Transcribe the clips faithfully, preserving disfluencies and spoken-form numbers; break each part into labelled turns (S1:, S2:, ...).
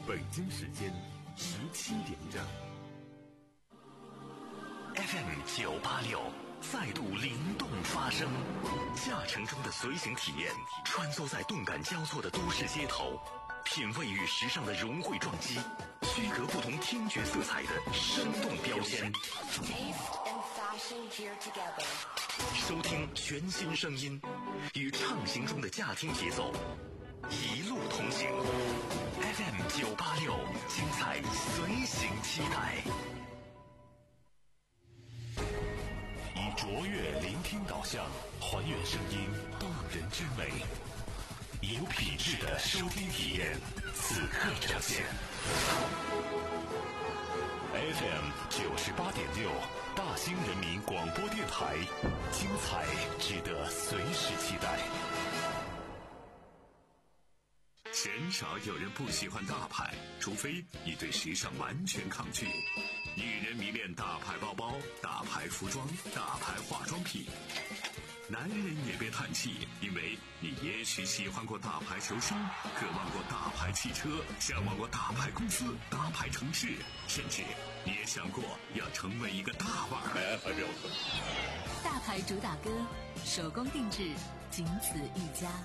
S1: 北京时间十七点整。
S2: F M 九八六再度灵动发声，驾乘中的随行体验，穿梭在动感交错的都市街头，品味与时尚的融汇撞击，区隔不同听觉色彩的生动标签。收听全新声音，与畅行中的驾听节奏，一路同行。F M 九八六，精彩随行期待。以卓越聆听导向，还原声音动人之美，有品质的收听体验，此刻呈现。F M 九十八点六，大兴人民广播电台，精彩值得随时期待。鲜少有人不喜欢大牌，除非你对时尚完全抗拒。女人迷恋大牌包包、大牌服装、大牌化妆品。男人也别叹气，因为你也许喜欢过大牌球星，渴望过大牌汽车，向往过大牌公司、大牌城市，甚至你也想过要成为一个大腕儿。
S3: 大牌主打歌，手工定制，仅此一家。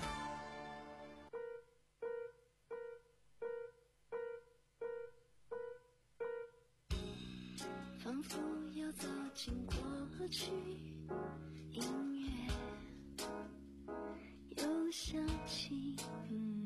S4: 仿佛要走进过去，音乐又响起，嗯，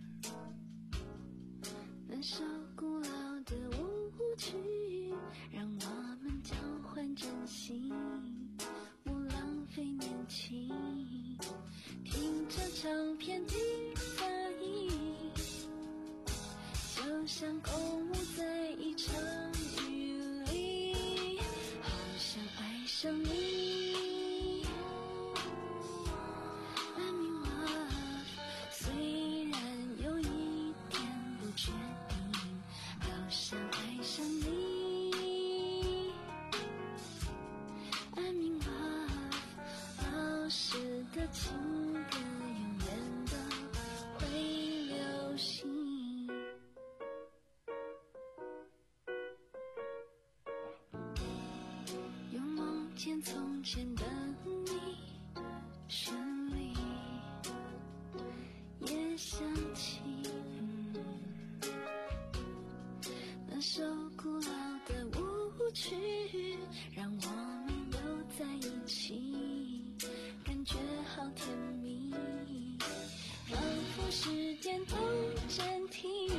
S4: 那首古老的舞曲，让我们交换真心，不浪费年轻，听着唱片听反应，就像共舞在一场雨里，好像爱上你。I'm in love， 虽然有一点不确定，好像爱上你。I'm in love， 老实的情歌永远都会流行。又梦见从前的你，旋律也想起，嗯，那首古老的舞曲，让我们又在一起，感觉好甜蜜，仿佛时间都暂停，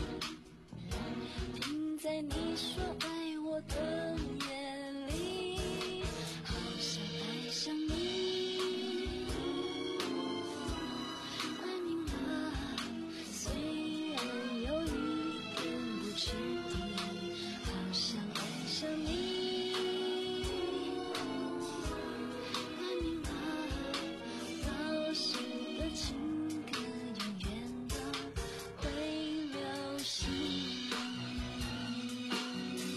S4: 停在你说爱我的夜里，好像爱上你。I'm in love， 虽然有一点不确定，好像爱上你。I'm in love， 老实的情歌永远都会流行。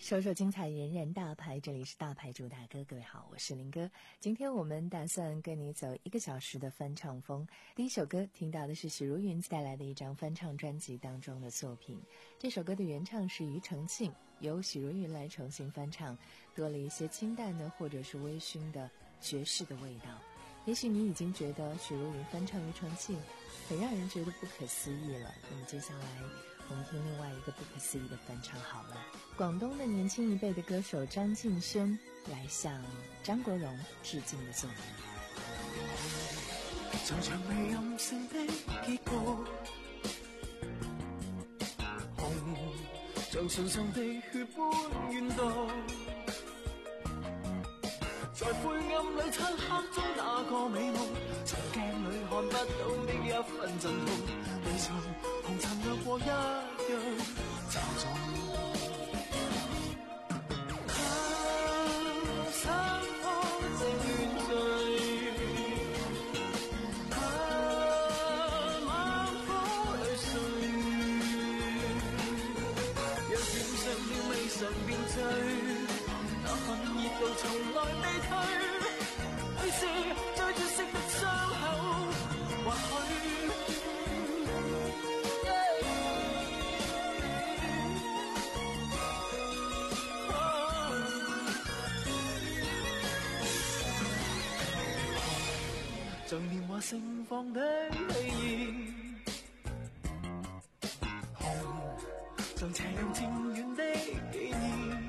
S5: 首首精彩，人人大牌，这里是大牌主打歌。各位好，我是林哥。今天我们打算跟你走一个小时的翻唱风。第一首歌听到的是许茹芸带来的一张翻唱专辑当中的作品，这首歌的原唱是庾澄庆，由许茹芸来重新翻唱，多了一些清淡的或者是微醺的爵士的味道。也许你已经觉得许茹芸翻唱庾澄庆很让人觉得不可思议了，那么接下来我们听另外一个不可思议的翻唱好了。广东的年轻一辈的歌手张敬轩来向張國榮致敬的作品。
S6: 像場未任性的結局，紅像唇上的血般怨毒，在灰暗裏漆黑中那個美夢，從鏡裏看不到的一份震痛，未曾紅塵掠過一樣沉重。那份熱度從來未退，你是最絕色的傷口，或許像年華盛放的氣焰，紅像斜陽漸遠的紀念，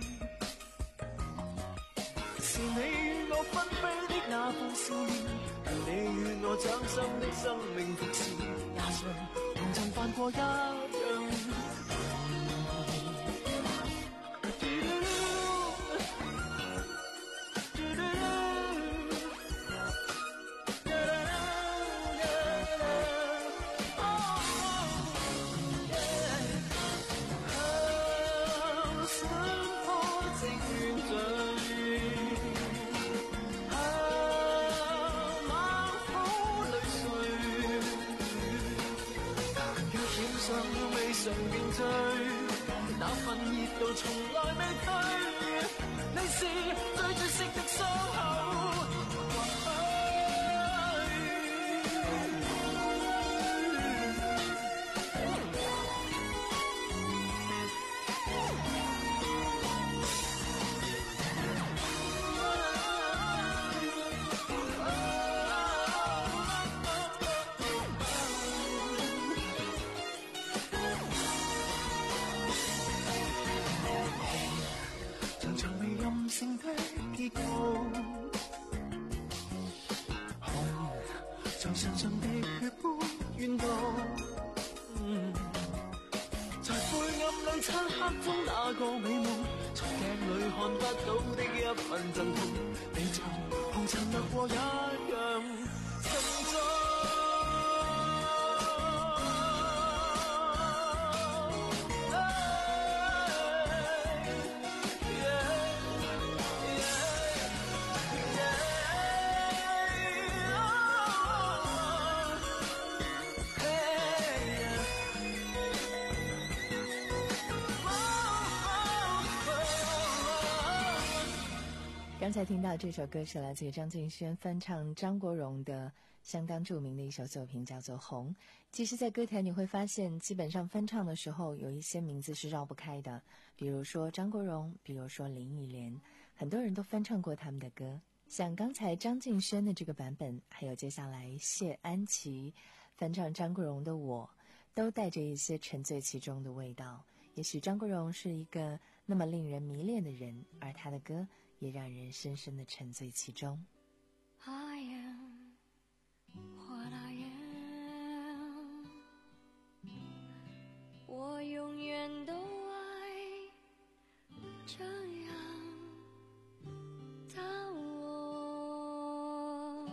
S6: 是你與我紛飛的那副笑臉，讓你與我掌心的生命服侍，也像紅塵犯過一樣。常變醉，那份熱度從來未退，你是最絕色的傷口，性的結局，紅像唇上的血般怨毒，嗯，在灰暗裏漆黑中那個美夢，從鏡裏看不到的一份震痛，你像紅塵掠過一樣沉重。
S5: 刚才听到这首歌是来自于张敬轩翻唱张国荣的相当著名的一首作品，叫做《红》。其实在歌坛你会发现，基本上翻唱的时候有一些名字是绕不开的，比如说张国荣，比如说林忆莲，很多人都翻唱过他们的歌。像刚才张敬轩的这个版本，还有接下来谢安琪翻唱张国荣的《我》，都带着一些沉醉其中的味道。也许张国荣是一个那么令人迷恋的人，而他的歌也让人深深地沉醉其中。
S4: I am what I am， 我永远都爱这样的我。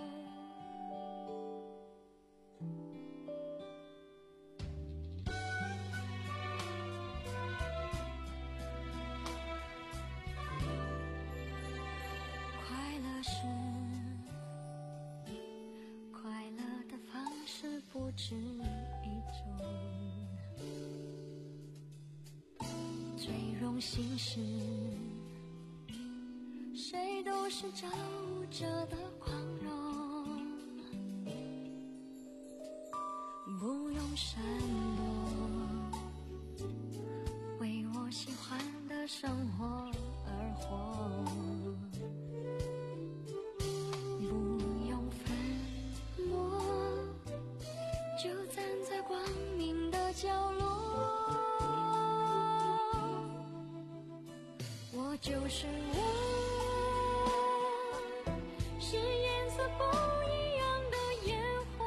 S4: 快乐是快乐的方式不止一种，最容种心事，谁都是照顾者的宽容，不用闪躲，为我喜欢的生活而活，不用粉墨，就站在光明的角落，我就是我，是颜色不一样的烟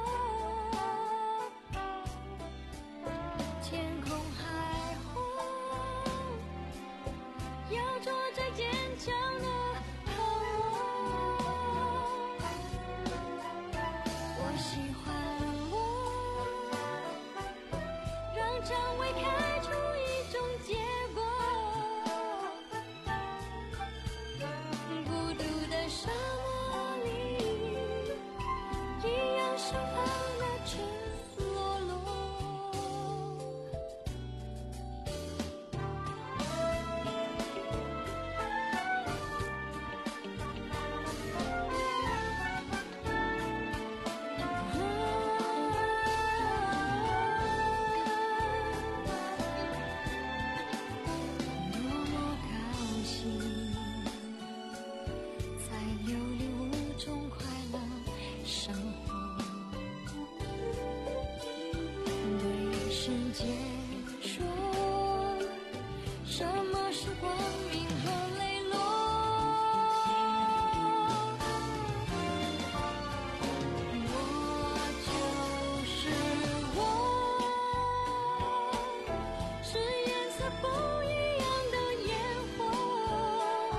S4: 火，天空海阔，要做最坚强的泡沫，我喜欢我，让蔷薇开出一种结果，孤独的沙漠里一样盛放的赤裸裸。多么高兴，在有理无中快乐生活，对世界说，什么是光明和磊落，我就是我，是颜色不一样的烟火，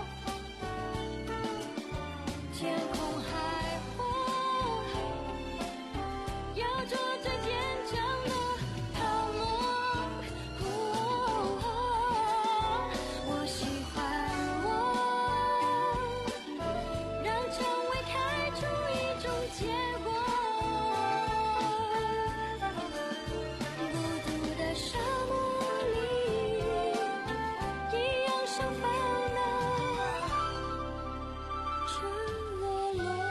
S4: 天空海阔，要做最坚强的泡沫，我喜欢我，让蔷薇开出一种结果，孤独的沙漠里一样盛放的赤裸裸。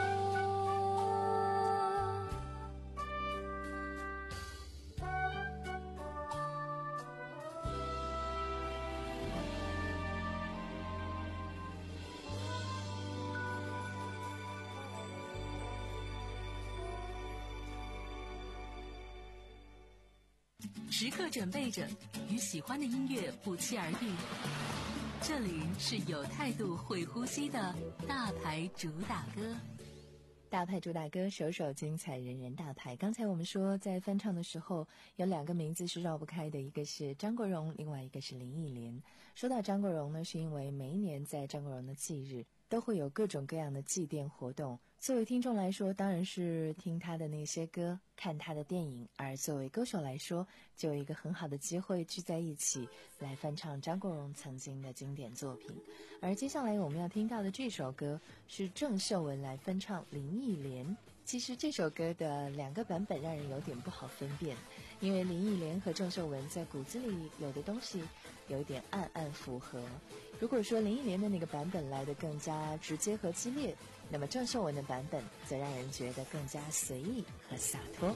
S3: 时刻准备着，与喜欢的音乐不期而遇。这里是有态度、会呼吸的大牌主打歌。
S5: 大牌主打歌，首首精彩，人人大牌。刚才我们说，在翻唱的时候，有两个名字是绕不开的，一个是张国荣，另外一个是林忆莲。说到张国荣呢，是因为每一年在张国荣的忌日，都会有各种各样的祭奠活动。作为听众来说，当然是听他的那些歌，看他的电影；而作为歌手来说，就有一个很好的机会聚在一起，来翻唱张国荣曾经的经典作品。而接下来我们要听到的这首歌，是郑秀文来翻唱林忆莲。其实这首歌的两个版本让人有点不好分辨，因为林忆莲和郑秀文在骨子里有的东西有一点暗暗符合。如果说林忆莲的那个版本来得更加直接和激烈，那么郑秀文的版本则让人觉得更加随意和洒脱。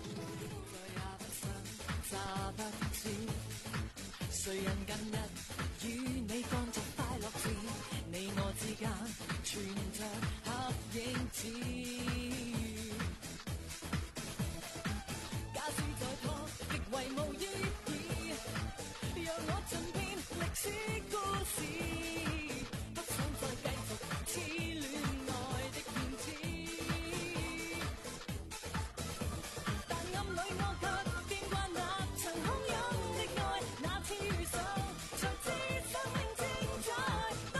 S6: 谁人近日與你幹着快樂事，你我之間存着黑影子。假使再拖，極為無意義，讓我盡遍歷史故事，不想再繼續痴戀愛的騙子。但暗裏我卻見慣那曾洶湧的愛，那次遇上才知生命精彩。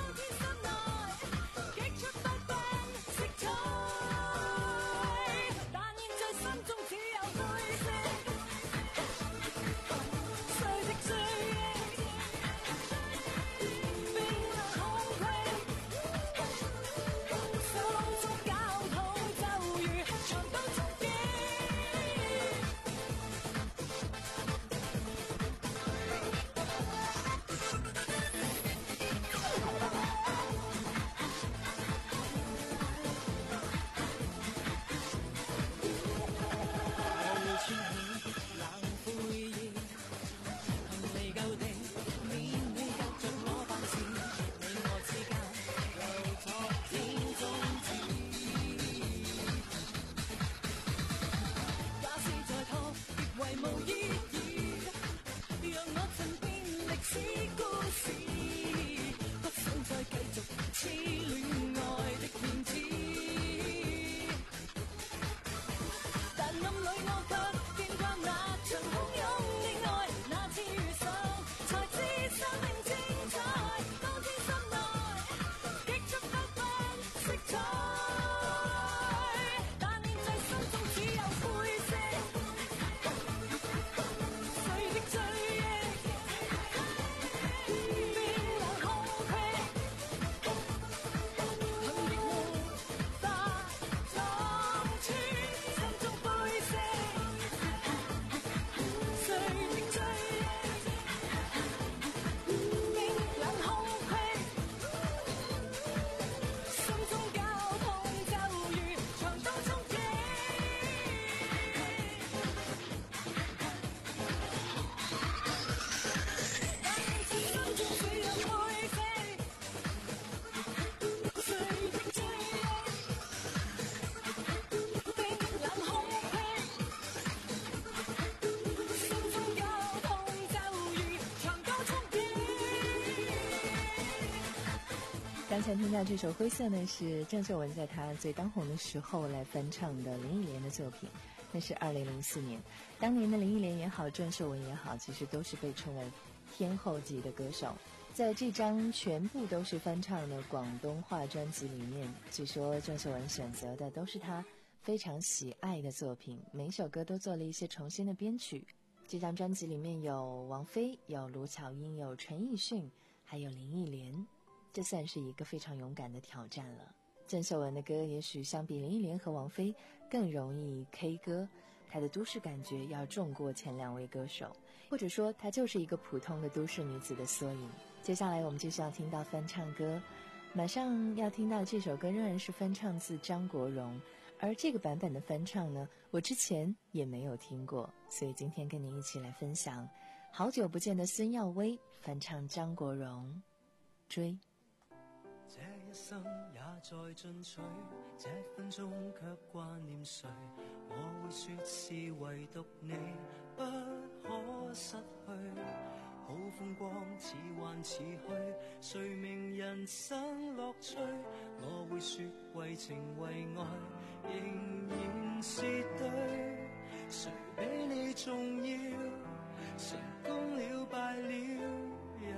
S5: 刚才听到这首《灰色》呢，是郑秀文在她最当红的时候来翻唱的林忆莲的作品，那是二零零四年。当年的林忆莲也好，郑秀文也好，其实都是被称为天后级的歌手。在这张全部都是翻唱的广东话专辑里面，据说郑秀文选择的都是她非常喜爱的作品，每一首歌都做了一些重新的编曲。这张专辑里面有王菲，有卢巧音，有陈奕迅，还有林忆莲，这算是一个非常勇敢的挑战了。郑秀文的歌也许相比林忆莲和王菲更容易 K 歌，她的都市感觉要重过前两位歌手，或者说她就是一个普通的都市女子的缩影。接下来我们就是要听到翻唱歌，马上要听到这首歌仍然是翻唱自张国荣，而这个版本的翻唱呢，我之前也没有听过，所以今天跟您一起来分享好久不见的孙耀威翻唱張國榮追。
S6: 這一生也在進取，這分鐘卻掛念誰？我會說是唯獨你不可失去。好風光似幻似虛，誰明人生樂趣？我會說為情為愛仍然是對，誰比你重要？成功了敗了也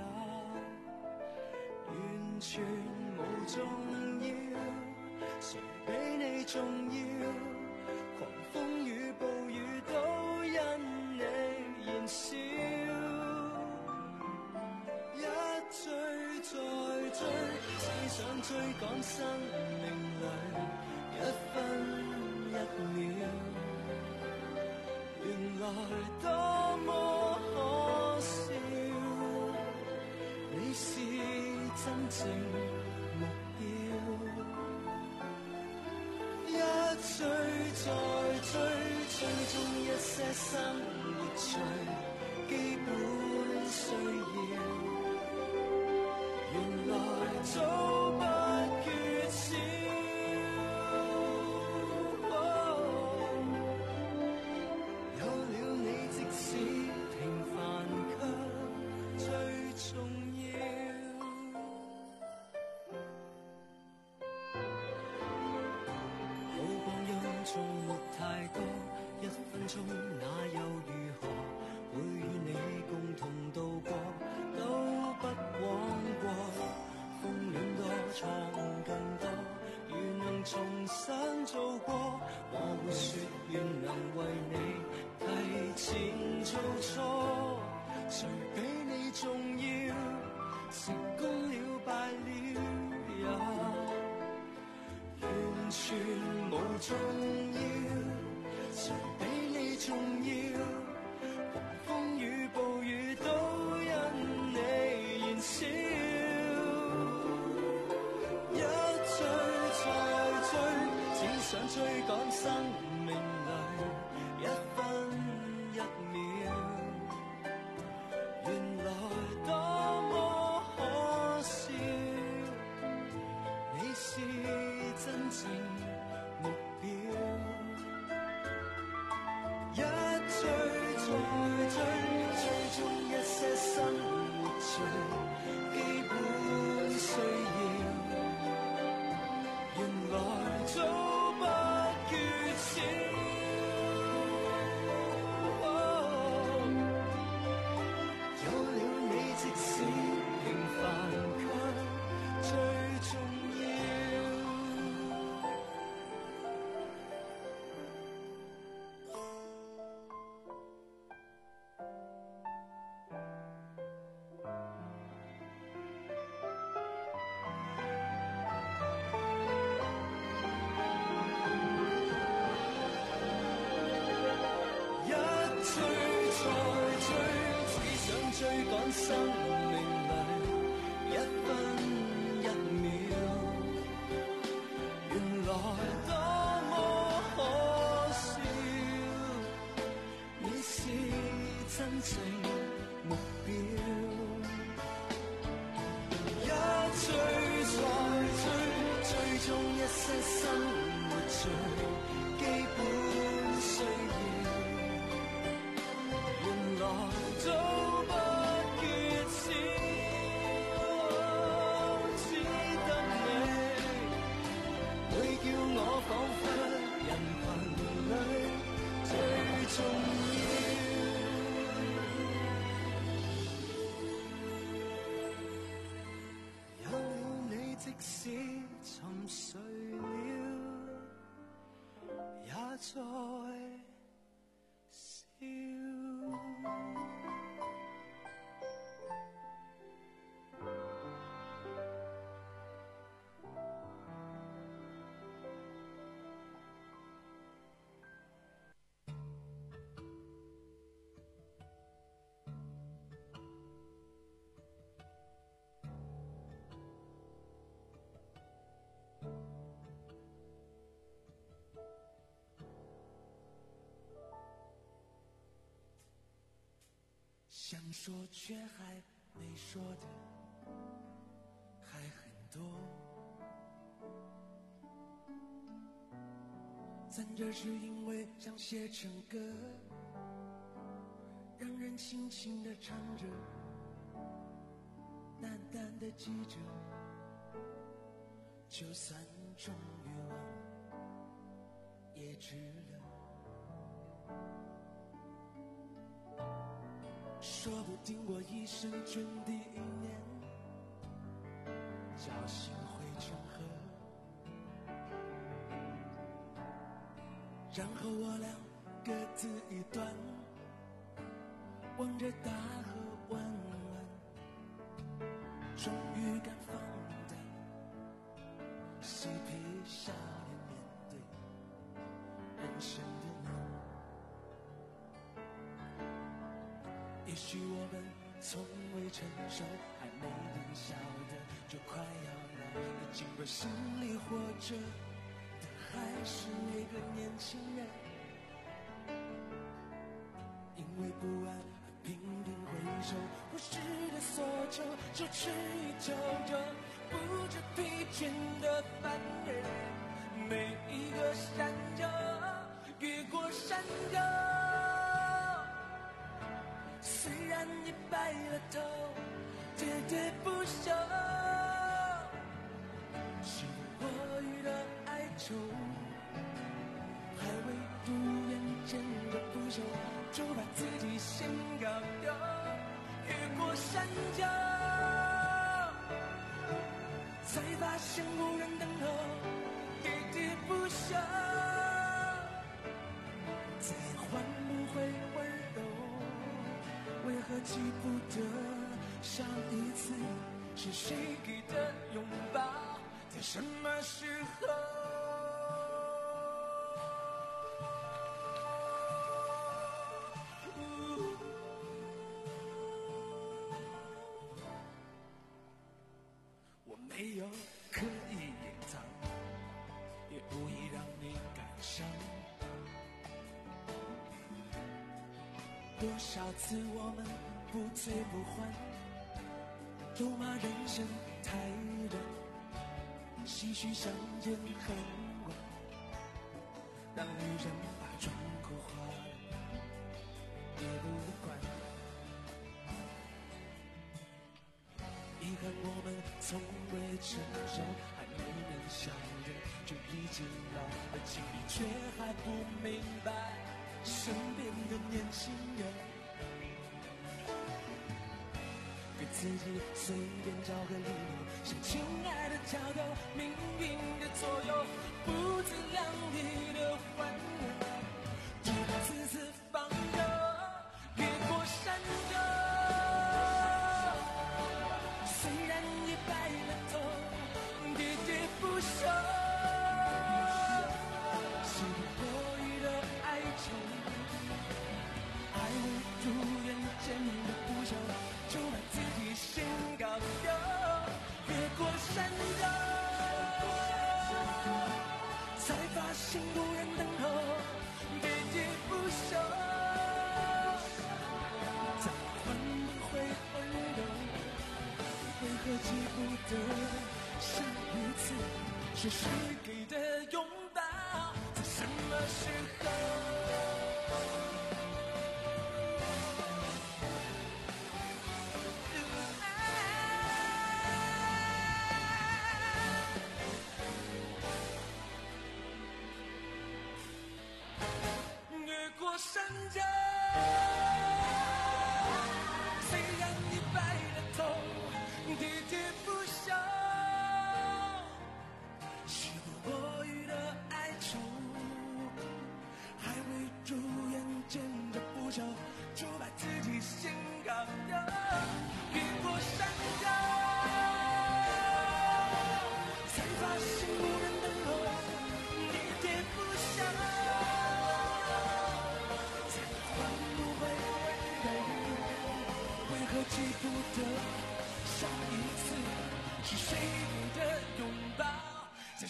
S6: 完全無重要，誰比你重要？狂風與暴雨都因你燃燒，一追再追，只想追趕生命裏一分一秒，原來多麼可笑，你是真正目標，一追再追，追蹤一些生活最基本需要，原來早不缺少，有了你即使平凡卻最重要。好光陰縱沒太多，一分鐘那又如何？會與你共同度過，都不枉過。風戀多，錯誤更多，如能重新做過，我會說願能為你提前做錯。誰比你重要？成功了敗了也完全無重要，誰比你重要？狂風與暴雨都因你燃燒，一追再追，只想追趕生命裏一分一秒，原來多麼可笑，你是真正目標，一追再追，追蹤一些生活最基本需要，原來早不缺少，有了你即使平凡卻最重要。一追再追，只想追趕生命裏一分一秒，原來多麼可笑，你是真正目標，一追再追，追蹤一些生活最基本需要，原來早不缺少，只等重要。有了你，即使沉睡了，也在笑。想说却还没说的还很多，咱这是因为想写成歌，让人轻轻地唱着，淡淡的记着，就算终于忘也值了。说不定我一生中第一年，侥幸会成河，然后我俩各自一端，望着大河弯弯，终于敢放胆，嬉皮笑脸面对人生的难。也许我们从未成熟，还没能晓得就快要老，已经把心里活着的还是那个年轻人，因为不安而频频回首，忽视的所求，就吃一周周不知疲倦的凡人，每一个山丘越过山丘，虽然已白了头，喋喋不休，是我予的哀愁，还未如愿见着不朽，就把自己先搞丢，越过山丘，才发现无人等候，喋喋不休，再换不回温柔，为何记不得上一次是谁给的拥抱，在什么时候？我没有刻意隐藏，也无意让你感伤。多少次我们不醉不欢，咒骂人生太短，唏嘘相见恨晚，让女人把妆哭花了也不管。遗憾我们从未成熟，还没能晓得就已经老了，心里却还不明白身边的年轻人，给自己随便找个理由，向亲爱的挑逗，命运的左右，不自量力的欢乐，直到次次放手，越过山丘，虽然也白了头，喋喋不休，是多余的哀愁，爱无如愿见的不朽，就把自己先搞丢，越过山丘，才发现无人等候，喋喋不休，再换不回温柔，为何记不得上一次是谁给的拥抱，在什么时候？越过山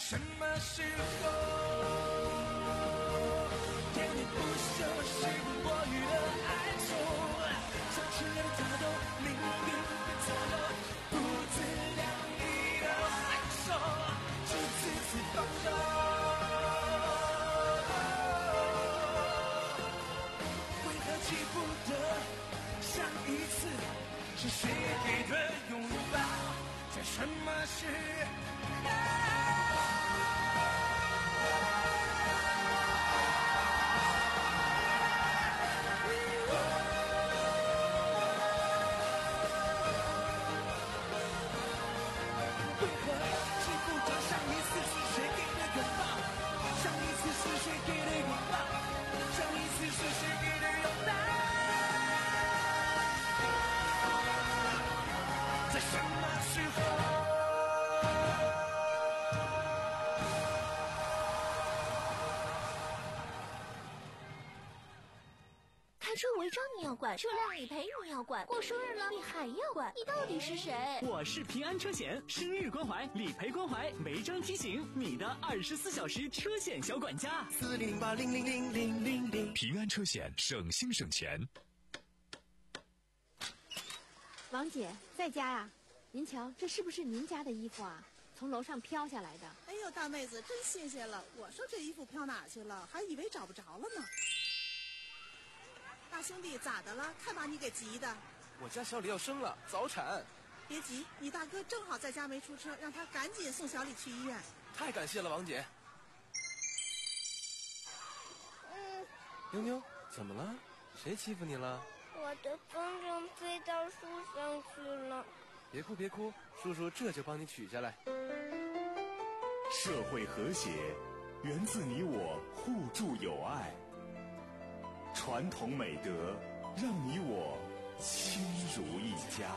S6: 什么时候？甜蜜不休是过于的哀愁，像炽热的塔斗，命运的左右，不自量力的还手，就此次放手。为何记不得上一次是谁给的拥抱，在什么时候？
S7: 开车违章你要管，车辆理赔你要管，过生日了你还要管，你到底是谁？
S8: 我是平安车险，生日关怀，理赔关怀，违章提醒，你的二十四小时车险小管家。
S6: 四零八零零零零零零。
S2: 平安车险，省心省钱。
S9: 王姐在家呀？您瞧，这是不是您家的衣服啊？从楼上飘下来的。
S10: 哎呦，大妹子真新鲜了！我说这衣服飘哪去了，还以为找不着了呢。大兄弟，咋的了？看把你给急的。
S11: 我家小李要生了，早产。
S10: 别急，你大哥正好在家没出车，让他赶紧送小李去医院。
S11: 太感谢了，王姐。
S12: 嗯。
S11: 妞妞，怎么了？谁欺负你了？
S12: 我的风筝飞到树上去了。
S11: 别哭别哭，叔叔这就帮你取下来。
S1: 社会和谐源自你我互助友爱，传统美德让你我亲如一家。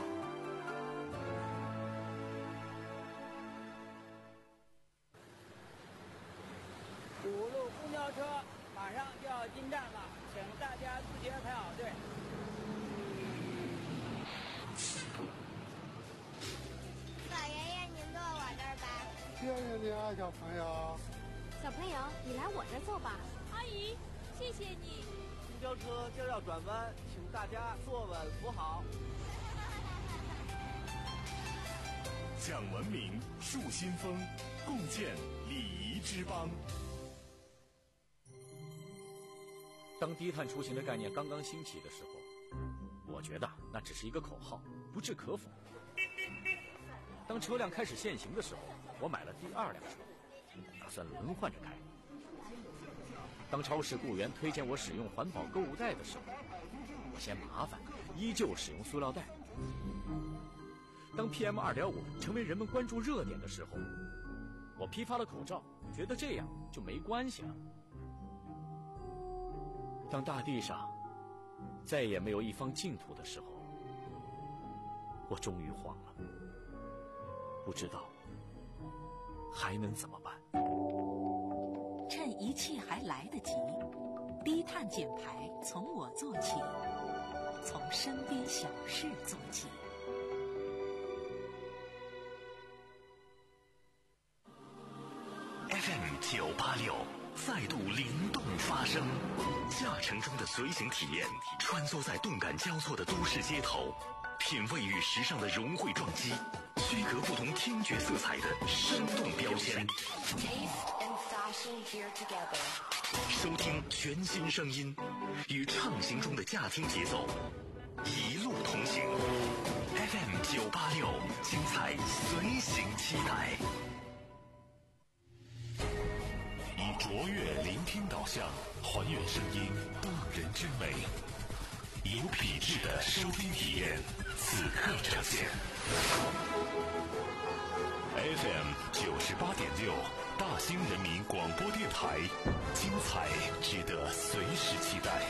S13: 五路公交车马上就要进站了，请大家自觉排好队。
S12: 老爷爷，您坐我这儿吧。
S14: 谢谢你啊，小朋友。
S9: 小朋友，你来我这儿坐吧。
S15: 阿姨，谢谢你。
S11: 公交车今儿要转弯，请大家坐稳扶好。
S1: 讲文明，树新风，共建礼仪之邦。
S16: 当低碳出行的概念刚刚兴起的时候，我觉得那只是一个口号，不置可否。当车辆开始限行的时候，我买了第二辆车，打算轮换着开。当超市雇员推荐我使用环保购物袋的时候，我嫌麻烦，依旧使用塑料袋。当 P M 二点五 成为人们关注热点的时候，我批发了口罩，觉得这样就没关系了。当大地上再也没有一方净土的时候，我终于慌了，不知道还能怎么办。
S3: 趁一切还来得及，低碳减排从我做起，从身边小事做起。
S2: F M 九八六再度灵动发声，驾乘中的随行体验，穿梭在动感交错的都市街头，品味与时尚的融汇撞击，区隔不同听觉色彩的生动标签。收听全新声音，与畅行中的驾听节奏，一路同行。F M 九八六，精彩随行期待。
S1: 以卓越聆听导向，还原声音动人之美，有品质的收听体验，此刻呈现。F M 九十八点六，大兴人民广播电台，精彩值得随时期待。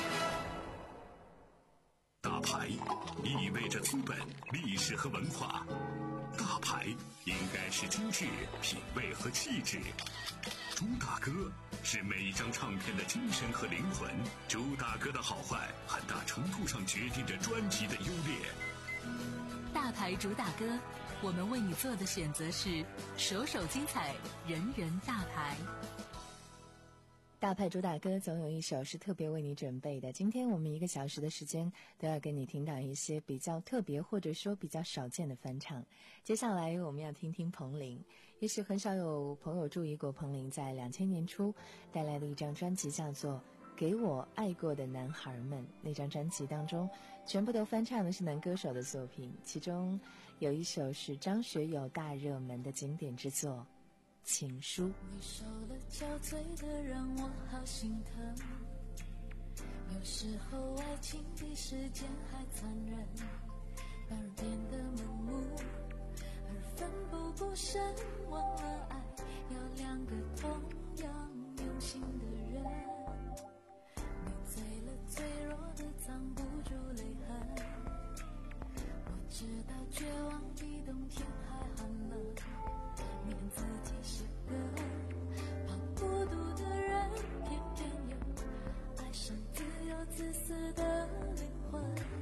S2: 大牌意味着资本、历史和文化，大牌应该是精致、品味和气质。朱大哥是每一张唱片的精神和灵魂，朱大哥的好坏很大程度上决定着专辑的优劣。
S3: 大牌主打歌， 我们为你做的选择是首首精彩，人人大牌。
S5: 大牌主打歌总有一首是特别为你准备的，今天我们一个小时的时间都要跟你听到一些比较特别或者说比较少见的翻唱。接下来我们要听听彭羚，也许很少有朋友注意过彭羚在两千年初带来的一张专辑叫做《给我爱过的男孩们》，那张专辑当中全部都翻唱的是男歌手的作品，其中有一首是张学友大热门的经典之作《情书》。
S4: 你受了憔悴的让我好心疼，有时候爱情比时间还残忍，让人变得盲目而奋不顾身，忘了爱要两个同样用心的人。你醉了，脆弱的藏不住泪痕，我知道绝望比冬天还寒冷，念自己是个怕孤独的人，偏偏又爱上自由自私的灵魂。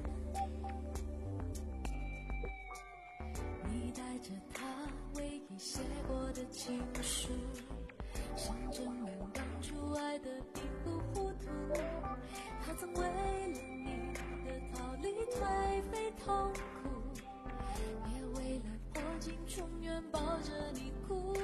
S4: 你带着他唯一写过的情书，想证明当初爱的并不糊涂，他曾为了你的逃离颓废痛苦，也为了破镜重圆抱着你哭。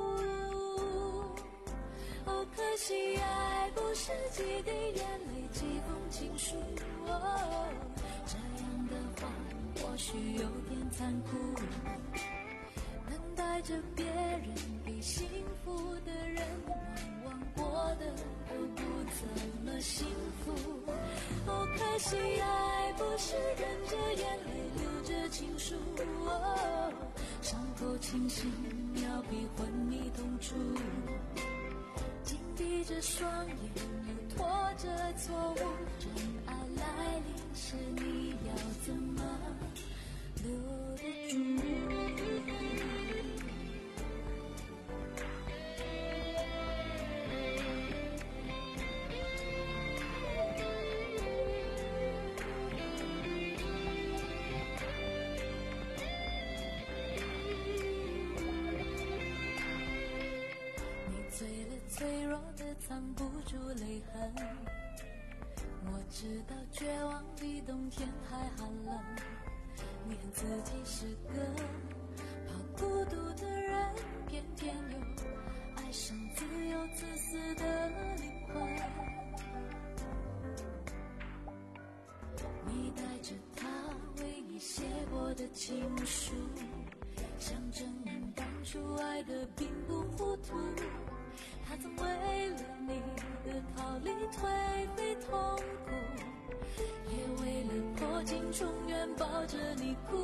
S4: 哦，可惜爱不是几滴眼泪几封情书，哦，这样的话或许有点残酷，等待着别人比幸福的人，往往过的都不怎么幸福。哦，可惜爱不是忍着眼泪流着情书，哦，伤口清醒要比昏迷痛楚，紧闭着双眼又拖着错误，真爱来临时你要怎么留得住？脆弱的藏不住泪痕，我知道绝望比冬天还寒冷，念自己是个怕孤独的人，偏偏又爱上自由自私的灵魂。你带着他为你写过的情书，想证明当初爱的并不糊涂，他曾为了你的逃离颓废痛苦，也为了破镜重圆抱着你哭。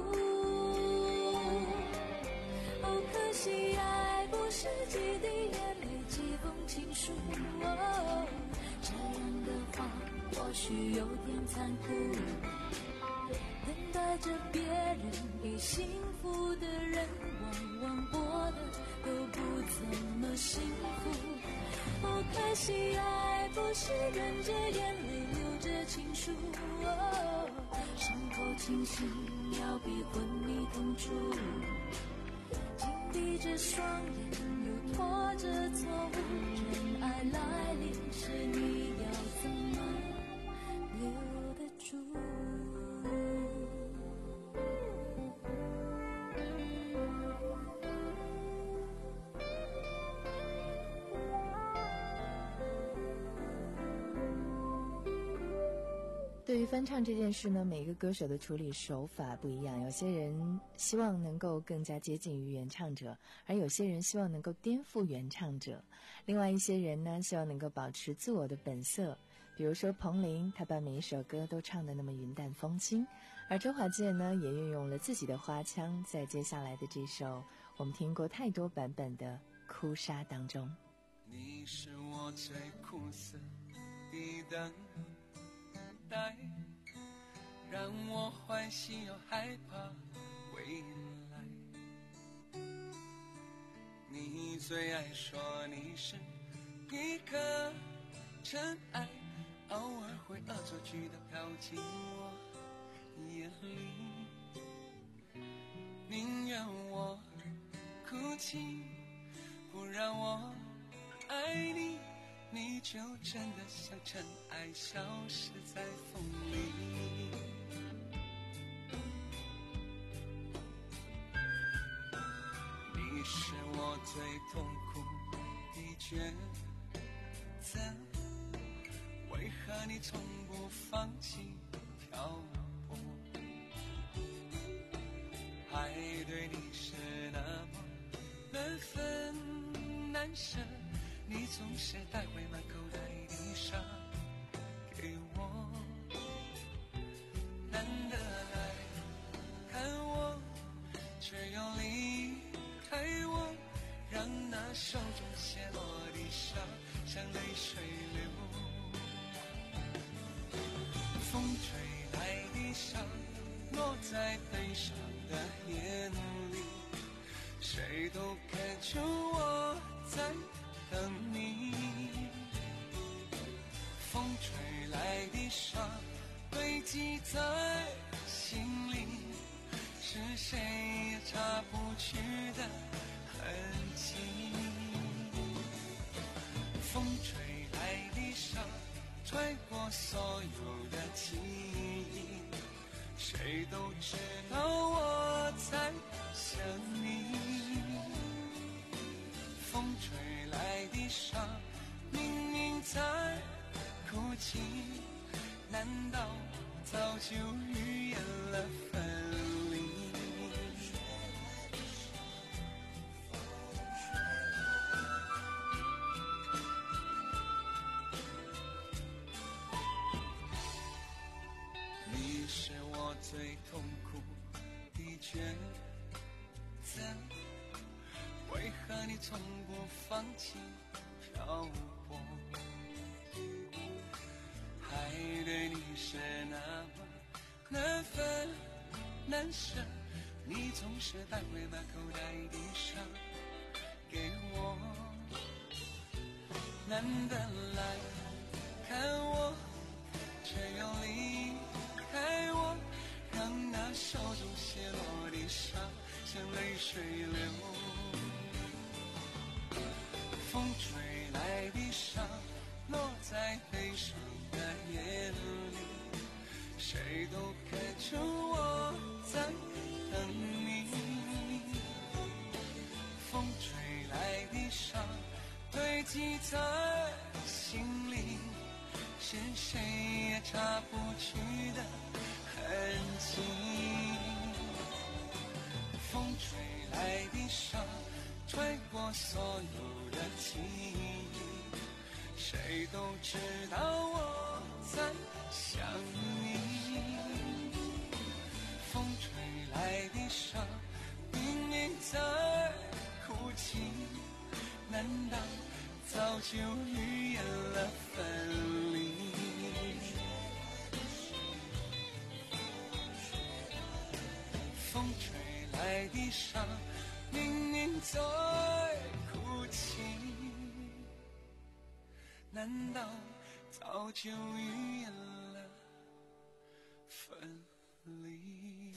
S4: 哦，可惜爱不是几滴眼泪几封情书，哦，这样的话或许有点残酷，等待着别人比幸福的人，往往过的都不怎么幸福。哦，可惜爱不是忍着眼泪流着情书，哦，伤口清醒要比昏迷痛楚，紧闭着双眼又拖着错误，真爱来临时你要怎么留得住？
S5: 对于翻唱这件事呢，每个歌手的处理手法不一样，有些人希望能够更加接近于原唱者，而有些人希望能够颠覆原唱者，另外一些人呢希望能够保持自我的本色，比如说彭羚，她把每一首歌都唱得那么云淡风轻，而周华健呢也运用了自己的花腔，在接下来的这首我们听过太多版本的《哭砂》当中。
S6: 你是我最苦涩的等待，让我欢喜又害怕未来。你最爱说你是一颗尘埃，偶尔会恶作剧地飘进我眼里。 宁愿我哭泣，不让我爱你，你就真的像尘埃消失在风里。你是我最痛苦的抉择，为何你从不放弃漂泊？爱对你是那么难分难舍，你总是带回满口袋的沙给我，难得来看我，却又离开我，让那手中泻落的沙像泪水流。风吹来的沙落在悲伤的眼里，谁都看出我在等你。风吹来的沙堆积在心里，是谁也擦不去的痕迹。风吹来的沙吹过所有的记忆，谁都知道我在想你。风吹来的沙明明在哭泣，难道早就预言了分离？你是我最痛苦的抉择，为何你从不放弃漂泊？爱对你是那么难分难舍，你总是带回满口袋的沙给我，难得来看我，却又离开我，让那手中泻落的沙像泪水流。风吹来的沙落在悲伤的眼里，谁都看出我在等你。风吹来的沙堆积在心里，是谁也擦不去的痕迹。风吹来的沙吹过所有的记忆，谁都知道我在想你。风吹来的沙明明在哭泣，难道早就预言了分离？风吹来的沙明明在哭泣，难道早就预言了分离？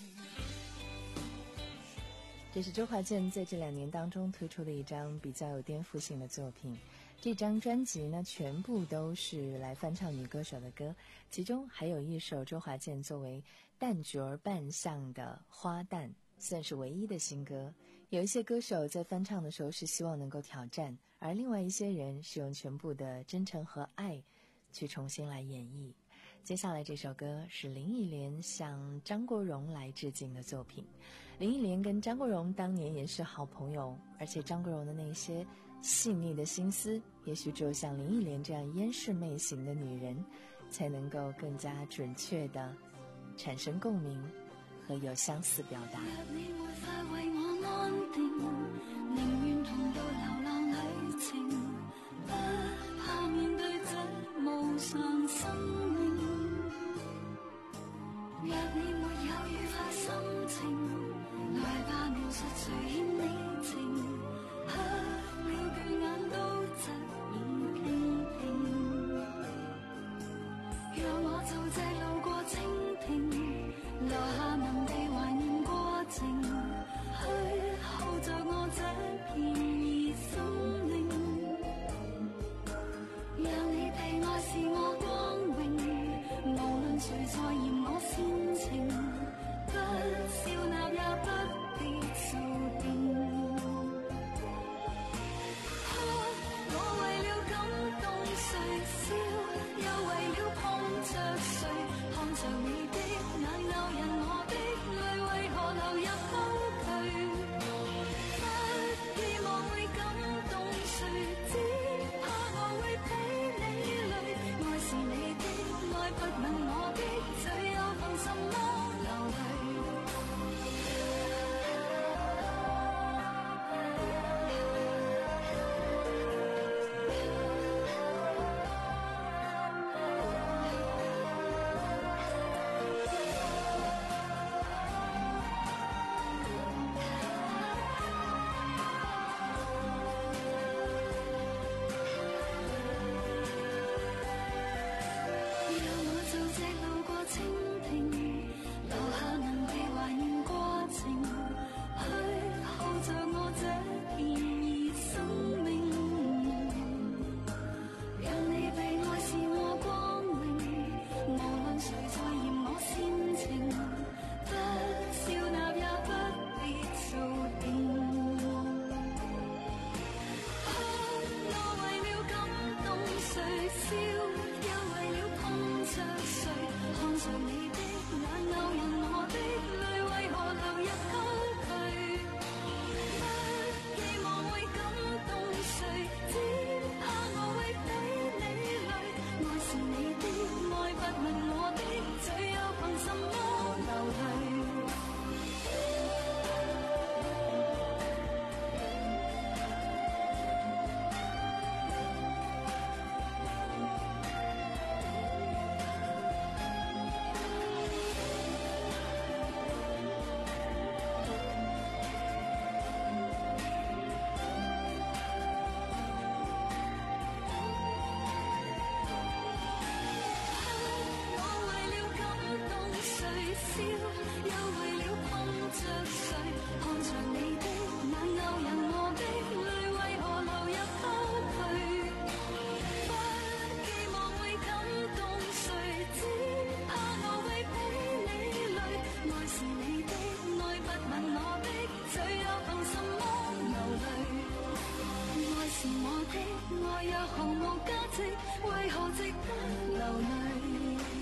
S5: 这是周华健在这两年当中推出的一张比较有颠覆性的作品。这张专辑呢，全部都是来翻唱女歌手的歌，其中还有一首周华健作为旦角扮相的《花旦》，算是唯一的新歌。有一些歌手在翻唱的时候是希望能够挑战，而另外一些人是用全部的真诚和爱去重新来演绎。接下来这首歌是林忆莲向张国荣来致敬的作品。林忆莲跟张国荣当年也是好朋友，而且张国荣的那些细腻的心思，也许只有像林忆莲这样燕世媚型的女人才能够更加准确地产生共鸣和有相似表达。
S4: 若你沒法為我安定，寧願同步流浪旅程，不怕面對這無常生命。若你沒有愉快心情，來吧描述誰欠你情，黑了倦眼都側耳傾聽，讓我做這路過蜻蜓，留下能被懷念過程， 起，愛也毫無價值，為何值得流淚？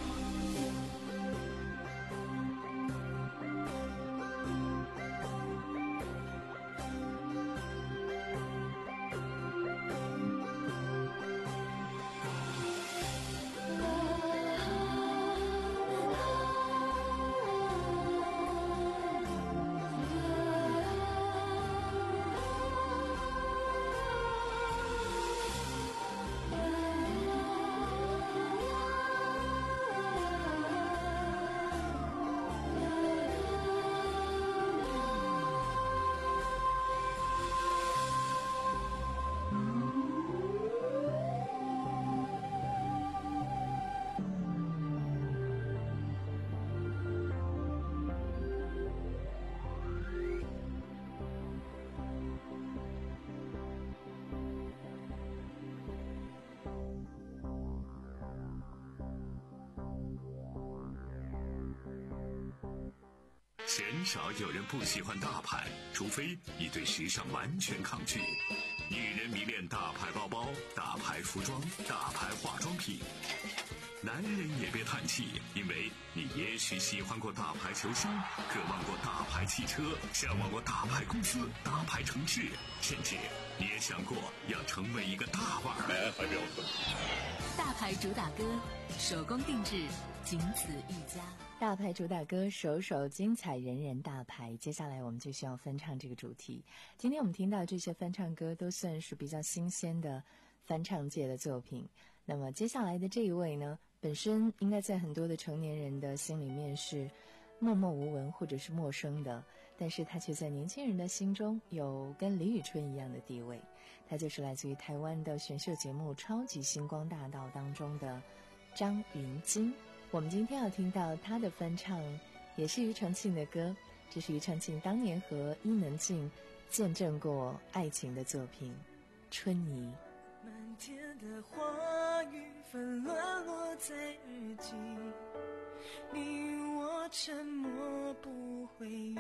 S2: 鲜少有人不喜欢大牌，除非你对时尚完全抗拒。女人迷恋大牌包包、大牌服装、大牌化妆品。男人也别叹气，因为你也许喜欢过大牌球星，渴望过大牌汽车，向往过大牌公司、大牌城市，甚至你也想过要成为一个大腕儿。来，怀表。
S3: 大牌主打歌，手工定制，仅此一家。
S5: 大牌主打歌，首首精彩，人人大牌。接下来我们就需要翻唱这个主题。今天我们听到这些翻唱歌都算是比较新鲜的翻唱界的作品。那么接下来的这一位呢，本身应该在很多的成年人的心里面是默默无闻或者是陌生的，但是他却在年轻人的心中有跟李宇春一样的地位。他就是来自于台湾的选秀节目《超级星光大道》当中的张芸京。我们今天要听到他的翻唱，也是庾澄庆的歌，这是庾澄庆当年和伊能静见证过爱情的作品《春泥》。
S6: 满天的花雨纷乱落在日记，你我沉默不回应，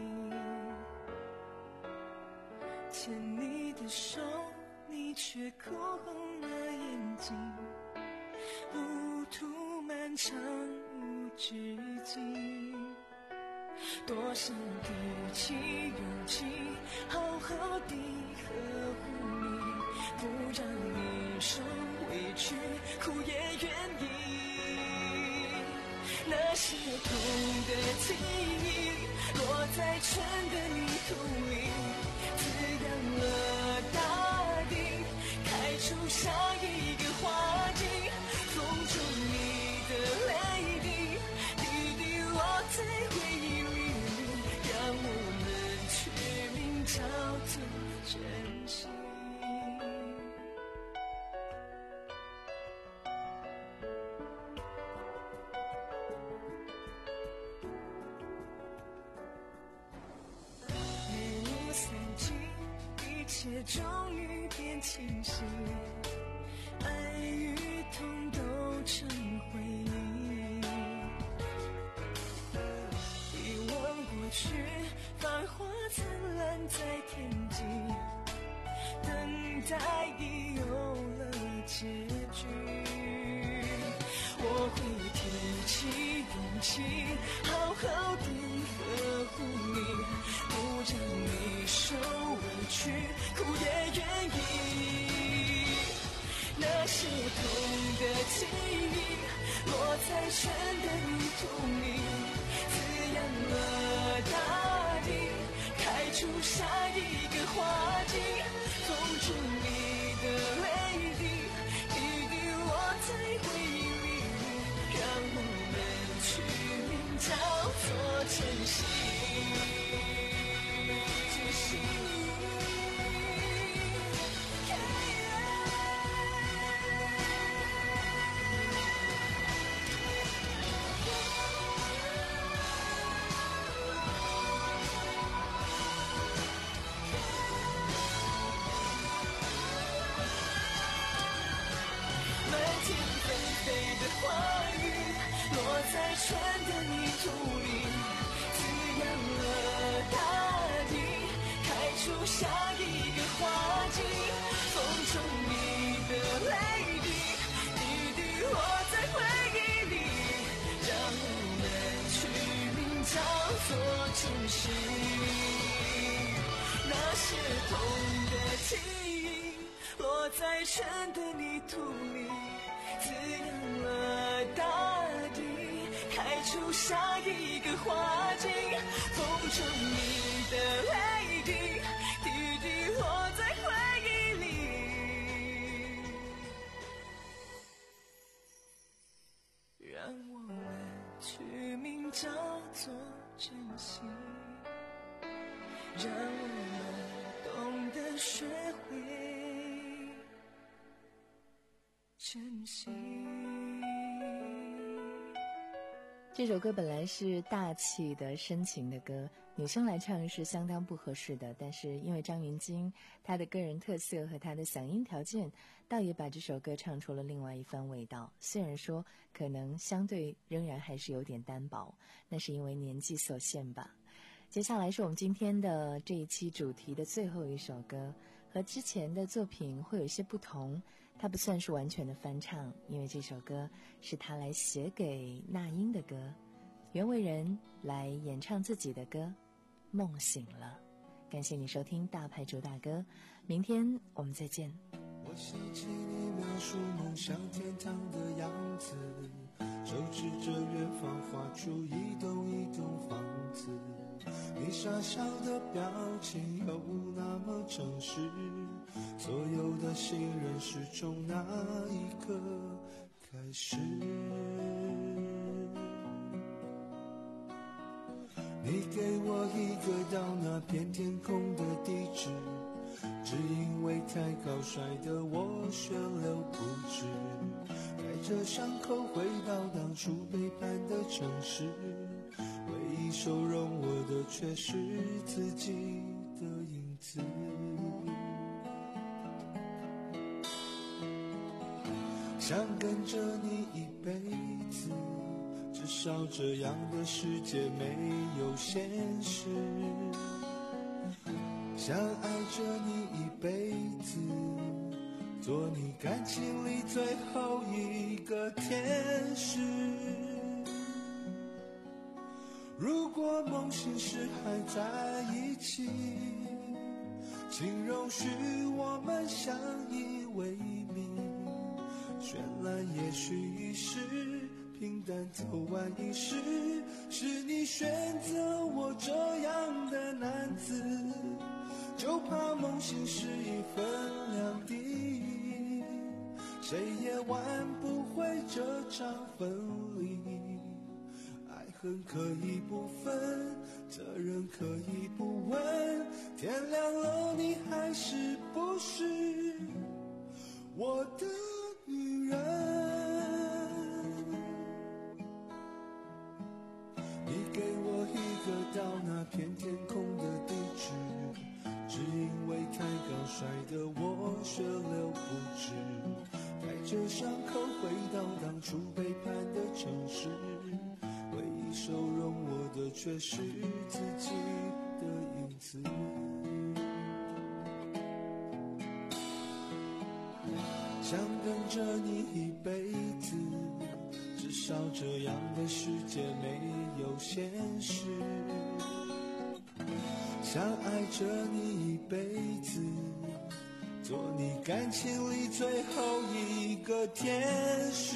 S6: 牵你的手，你却哭红了眼睛，路途漫长无止境，多想鼓起勇气好好地呵护你，不让你受委屈，哭也愿意。那些痛的记忆落在春的泥土里，滋养了大地，开出下一个花季，风中你的泪滴滴滴落在回忆里，让我们取名叫做珍惜。日入三季，一切终于变清晰，爱与痛都成回忆，遗忘过去，繁花灿烂在天际，等待已有了结局。我会提起勇气，好好地呵护你，不让你受委屈，哭也愿意。那些痛的记忆落在春的泥土里，滋养了大地，开出下一个花季，风中你的泪滴滴滴落在回忆里，让我们取名叫做珍惜。珍惜在春的泥土里，滋养了大地，开出下一个花季，风中落在深的泥土里，滋养了大地，开出下一个花景。风中你的泪滴，滴滴落在回忆里，让我们取名叫做珍惜，让我们懂得学会珍惜。
S5: 这首歌本来是大气的深情的歌，女生来唱是相当不合适的，但是因为张芸京她的个人特色和她的嗓音条件，倒也把这首歌唱出了另外一番味道。虽然说可能相对仍然还是有点单薄，那是因为年纪所限吧。接下来是我们今天的这一期主题的最后一首歌，和之前的作品会有一些不同，它不算是完全的翻唱，因为这首歌是他来写给那英的歌，袁惟仁来演唱自己的歌梦醒了。感谢你收听大牌主打歌，明天我们再见。
S6: 我想起你描述梦想天堂的样子，手指着远方画出一栋一栋房子，你傻笑的表情又那么诚实，所有的信任是从那一刻开始。你给我一个到那片天空的地址，只因为太高摔得我血流不止，带着伤口回到当初背叛的城市，唯一收容我的却是自己的影子。想跟着你一辈子，至少这样的世界没有现实。想爱着你一辈子，做你感情里最后一个天使。如果梦醒时还在一起，请容许我们相依为命。绚烂也许一时，平淡走完一世，是你选择我这样的男子，就怕梦醒时一分两地，谁也挽不回这场分离。爱恨可以不分，责任可以不问，天亮了你还是不是我的女人。你给我一个到那片天空的地址，只因为太高摔得我血流不止，带着伤口回到当初背叛的城市，唯一收容我的却是自己的影子。想跟着你一辈子，至少这样的世界没有现实。想爱着你一辈子，做你感情里最后一个天使。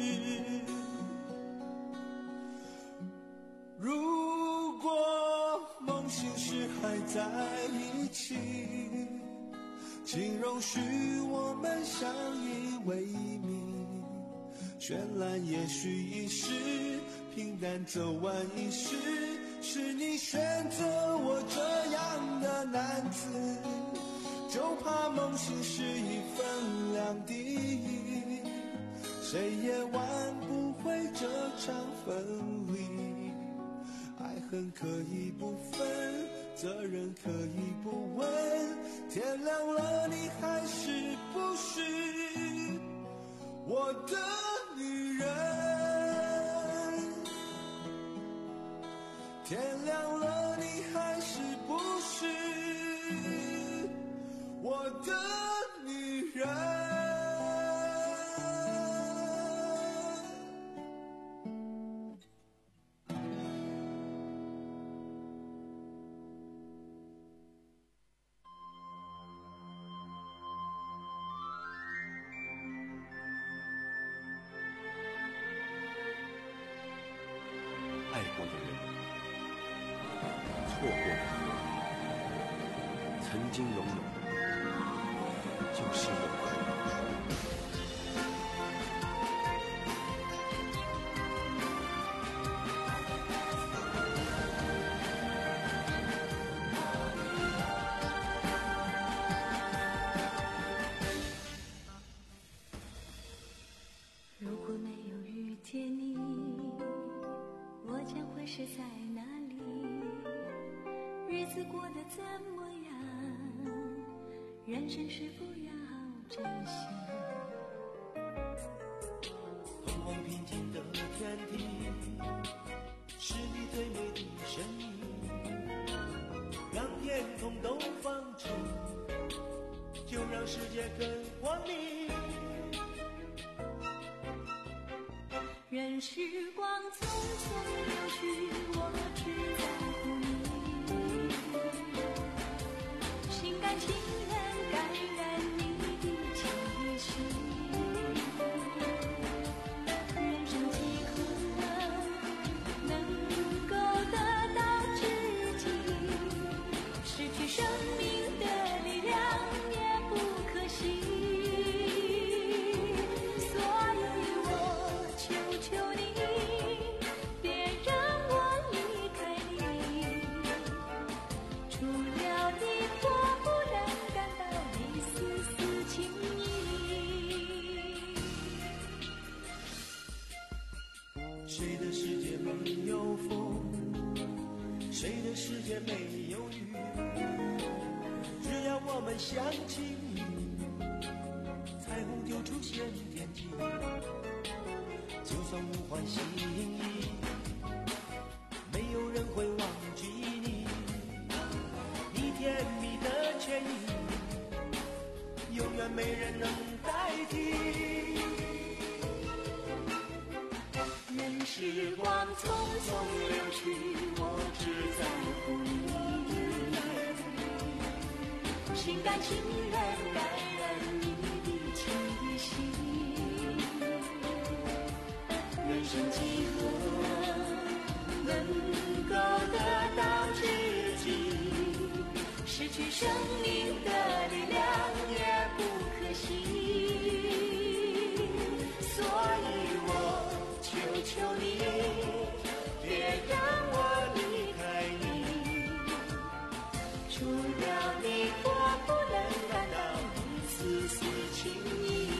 S6: 如果梦醒时还在一起，请容许我们相依为命。绚烂也许一时，平淡走完一世，是你选择我这样的男子，就怕梦醒时一分两地，谁也挽不回这场分离。爱恨可以不分，责任可以不问，天亮了你还是不是我的女人。天亮了你还是不是我的女人。 经拥有的就是我。
S4: 如果没有遇见你，我将会是在哪里？日子过得怎么样？人生是否要珍惜？
S6: 通往平静的天地，是你最美的声音，让天空都放晴，就让世界更光明。
S4: 任时光匆匆流去，我只在乎你，心甘情愿感染你的气息。人生几何能够得到知己，失去生命的力量也不可惜。
S6: 谁的世界没有风？谁的世界没有雨？只要我们相信你，彩虹就出现天际。就算无关心意，没有人会忘记你。你甜蜜的歉意，永远没人能代替。
S4: 任时光匆匆流去，我只在乎你，心甘情愿感染你的气息。人生几何能够得到知己，失去生命的力量也不可惜。所以我求求你，别让我离开你，除了你我不能感到一丝丝情意。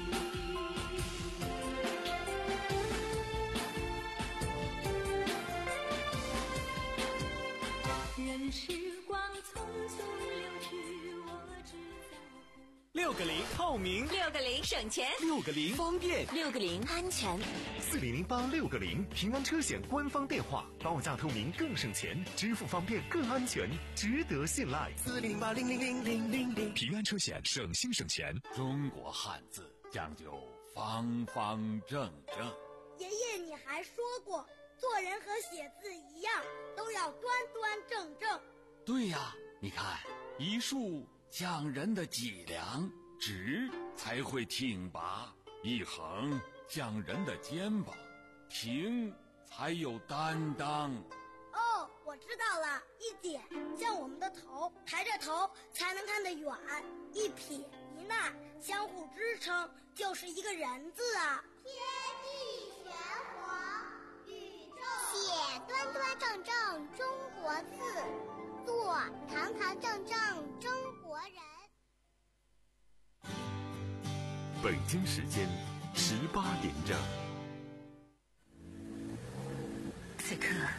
S4: 任时光匆匆流去，我只在乎。
S8: 六个零透明，
S3: 六个零省钱，
S8: 六个零方便，
S3: 六个零安全。
S1: 四零零八六个零平安车险官方电话，报价透明更省钱，支付方便更安全，值得信赖。
S6: 四零八零零零零零零
S1: 平安车险，省心省钱。
S17: 中国汉字讲究方方正正。
S18: 爷爷，你还说过，做人和写字一样，都要端端正正。
S17: 对呀，你看一竖讲人的脊梁，直才会挺拔；一横讲人的肩膀，挺才有担当。
S18: 哦，我知道了，一点像我们的头，抬着头才能看得远；一撇一捺相互支撑，就是一个人字啊。
S19: 天地玄黄，宇宙写端端正正中国字，做堂堂正正中国人。
S1: 北京时间十八点整。
S3: 此刻